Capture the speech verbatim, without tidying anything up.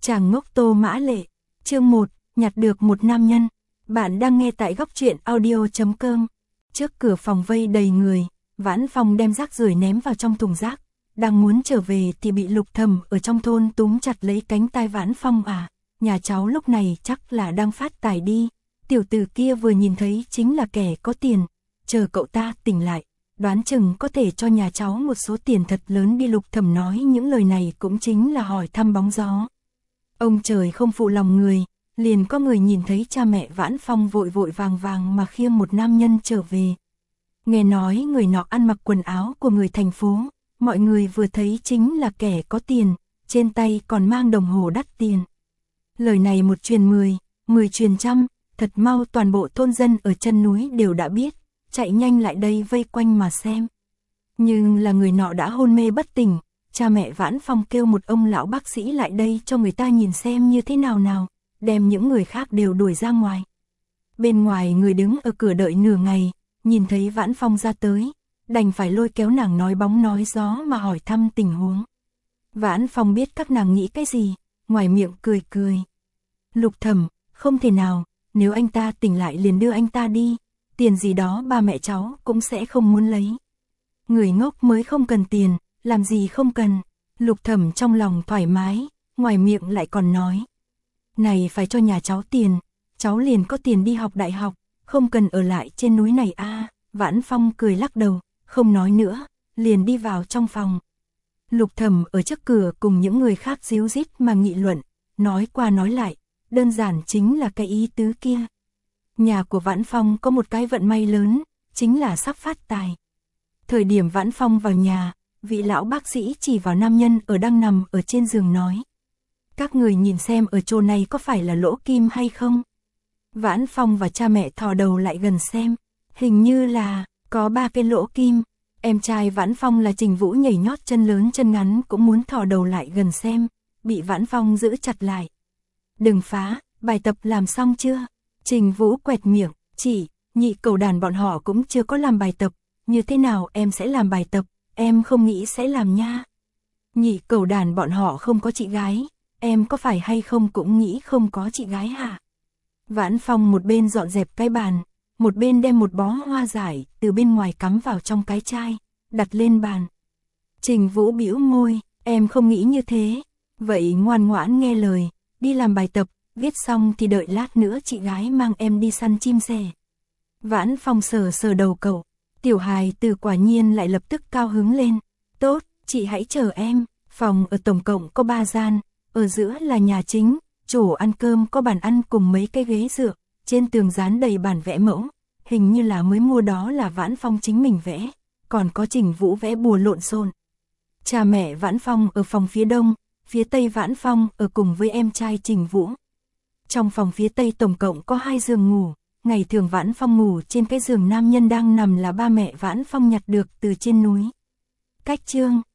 Chàng ngốc Tô Mã Lệ, chương một, nhặt được một nam nhân. Bạn đang nghe tại góc truyện audio chấm com. Trước cửa phòng vây đầy người, Vãn Phong đem rác rưởi ném vào trong thùng rác. Đang muốn trở về thì bị Lục Thầm ở trong thôn túm chặt lấy cánh tay Vãn Phong. À, nhà cháu lúc này chắc là đang phát tài đi. Tiểu tử kia vừa nhìn thấy chính là kẻ có tiền. Chờ cậu ta tỉnh lại, đoán chừng có thể cho nhà cháu một số tiền thật lớn đi. Lục Thầm nói những lời này cũng chính là hỏi thăm bóng gió. Ông trời không phụ lòng người, liền có người nhìn thấy cha mẹ Vãn Phong vội vội vàng vàng mà khiêng một nam nhân trở về. Nghe nói người nọ ăn mặc quần áo của người thành phố, mọi người vừa thấy chính là kẻ có tiền, trên tay còn mang đồng hồ đắt tiền. Lời này một truyền mười, mười truyền trăm, thật mau toàn bộ thôn dân ở chân núi đều đã biết, chạy nhanh lại đây vây quanh mà xem. Nhưng là người nọ đã hôn mê bất tỉnh. Cha mẹ Vãn Phong kêu một ông lão bác sĩ lại đây cho người ta nhìn xem như thế nào nào, đem những người khác đều đuổi ra ngoài. Bên ngoài người đứng ở cửa đợi nửa ngày, nhìn thấy Vãn Phong ra tới, đành phải lôi kéo nàng nói bóng nói gió mà hỏi thăm tình huống. Vãn Phong biết các nàng nghĩ cái gì, ngoài miệng cười cười. Lục Thầm, không thể nào, nếu anh ta tỉnh lại liền đưa anh ta đi, tiền gì đó ba mẹ cháu cũng sẽ không muốn lấy. Người ngốc mới không cần tiền. Làm gì không cần. Lục Thầm trong lòng thoải mái, ngoài miệng lại còn nói. Này phải cho nhà cháu tiền, cháu liền có tiền đi học đại học, không cần ở lại trên núi này a. À, Vãn Phong cười lắc đầu, không nói nữa, liền đi vào trong phòng. Lục Thầm ở trước cửa cùng những người khác díu dít mà nghị luận, nói qua nói lại, đơn giản chính là cái ý tứ kia. Nhà của Vãn Phong có một cái vận may lớn, chính là sắp phát tài. Thời điểm Vãn Phong vào nhà, vị lão bác sĩ chỉ vào nam nhân ở đang nằm ở trên giường nói. Các người nhìn xem ở chỗ này có phải là lỗ kim hay không? Vãn Phong và cha mẹ thò đầu lại gần xem. Hình như là có ba cái lỗ kim. Em trai Vãn Phong là Trình Vũ nhảy nhót chân lớn chân ngắn cũng muốn thò đầu lại gần xem. Bị Vãn Phong giữ chặt lại. Đừng phá, bài tập làm xong chưa? Trình Vũ quẹt miệng, chỉ, nhị cầu đàn bọn họ cũng chưa có làm bài tập. Như thế nào em sẽ làm bài tập? Em không nghĩ sẽ làm nha. Nhị cầu đàn bọn họ không có chị gái, em có phải hay không cũng nghĩ không có chị gái hả? Vãn Phong một bên dọn dẹp cái bàn, một bên đem một bó hoa dại từ bên ngoài cắm vào trong cái chai, đặt lên bàn. Trình Vũ bĩu môi, em không nghĩ như thế, vậy ngoan ngoãn nghe lời, đi làm bài tập, viết xong thì đợi lát nữa chị gái mang em đi săn chim sẻ. Vãn Phong sờ sờ đầu cậu. Tiểu hài từ quả nhiên lại lập tức cao hứng lên. Tốt, chị hãy chờ em. Phòng ở tổng cộng có ba gian, ở giữa là nhà chính, chỗ ăn cơm có bàn ăn cùng mấy cái ghế dựa, trên tường dán đầy bản vẽ mẫu, hình như là mới mua đó là Vãn Phong chính mình vẽ, còn có Trình Vũ vẽ bùa lộn xộn. Cha mẹ Vãn Phong ở phòng phía đông, phía tây Vãn Phong ở cùng với em trai Trình Vũ. Trong phòng phía tây tổng cộng có hai giường ngủ. Ngày thường Vãn Phong ngủ trên cái giường nam nhân đang nằm là ba mẹ Vãn Phong nhặt được từ trên núi. Cách chương